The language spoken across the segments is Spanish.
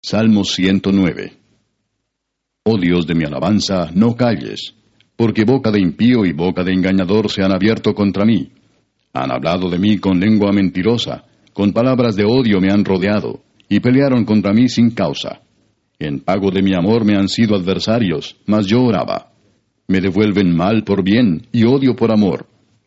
Salmo 109. Oh Dios de mi alabanza, no calles, porque boca de impío y boca de engañador se han abierto contra mí. Han hablado de mí con lengua mentirosa, con palabras de odio me han rodeado, y pelearon contra mí sin causa. En pago de mi amor me han sido adversarios, mas yo oraba. Me devuelven mal por bien y odio por amor.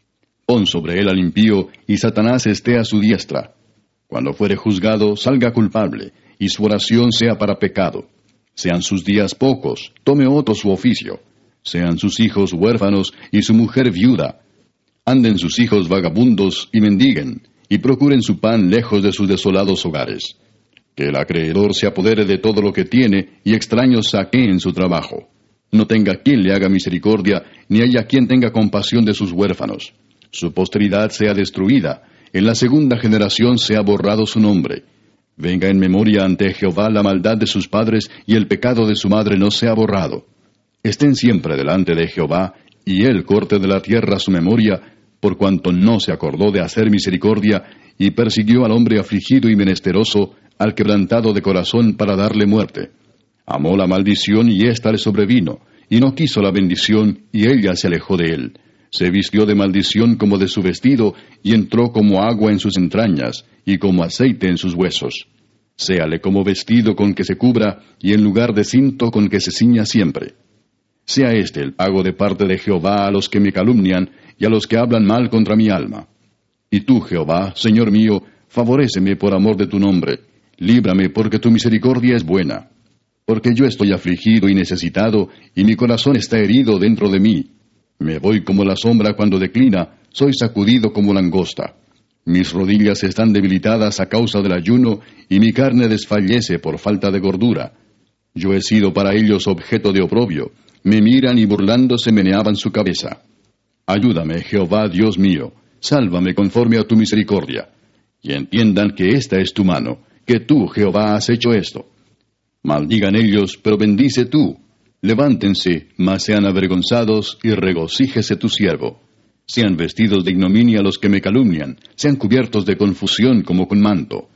Pon sobre él al impío, y Satanás esté a su diestra. Cuando fuere juzgado, salga culpable, y su oración sea para pecado. Sean sus días pocos, tome otro su oficio. Sean sus hijos huérfanos y su mujer viuda. Anden sus hijos vagabundos y mendiguen, y procuren su pan lejos de sus desolados hogares. Que el acreedor se apodere de todo lo que tiene, y extraños saqueen su trabajo. No tenga quien le haga misericordia, ni haya quien tenga compasión de sus huérfanos. Su posteridad sea destruida, en la segunda generación sea borrado su nombre. Venga en memoria ante Jehová la maldad de sus padres, y el pecado de su madre no sea borrado. Estén siempre delante de Jehová, y él corte de la tierra su memoria, por cuanto no se acordó de hacer misericordia, y persiguió al hombre afligido y menesteroso, al quebrantado de corazón para darle muerte. Amó la maldición, y ésta le sobrevino, y no quiso la bendición, y ella se alejó de él. Se vistió de maldición como de su vestido, y entró como agua en sus entrañas, y como aceite en sus huesos. Séale como vestido con que se cubra, y en lugar de cinto con que se ciña siempre. Sea este el pago de parte de Jehová a los que me calumnian, y a los que hablan mal contra mi alma. Y tú, Jehová, Señor mío, favoréceme por amor de tu nombre. Líbrame, porque tu misericordia es buena. Porque yo estoy afligido y necesitado, y mi corazón está herido dentro de mí. Me voy como la sombra cuando declina, soy sacudido como langosta. Mis rodillas están debilitadas a causa del ayuno, y mi carne desfallece por falta de gordura. Yo he sido para ellos objeto de oprobio, me miran y burlándose meneaban su cabeza. Ayúdame, Jehová Dios mío, sálvame conforme a tu misericordia. Y entiendan que esta es tu mano, que tú, Jehová, has hecho esto. Maldigan ellos, pero bendice tú. Levántense, mas sean avergonzados, y regocíjese tu siervo. Sean vestidos de ignominia los que me calumnian, sean cubiertos de confusión como con manto.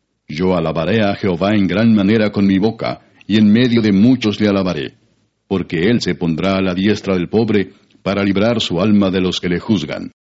Yo alabaré a Jehová en gran manera con mi boca, y en medio de muchos le alabaré, porque él se pondrá a la diestra del pobre, para librar su alma de los que le juzgan.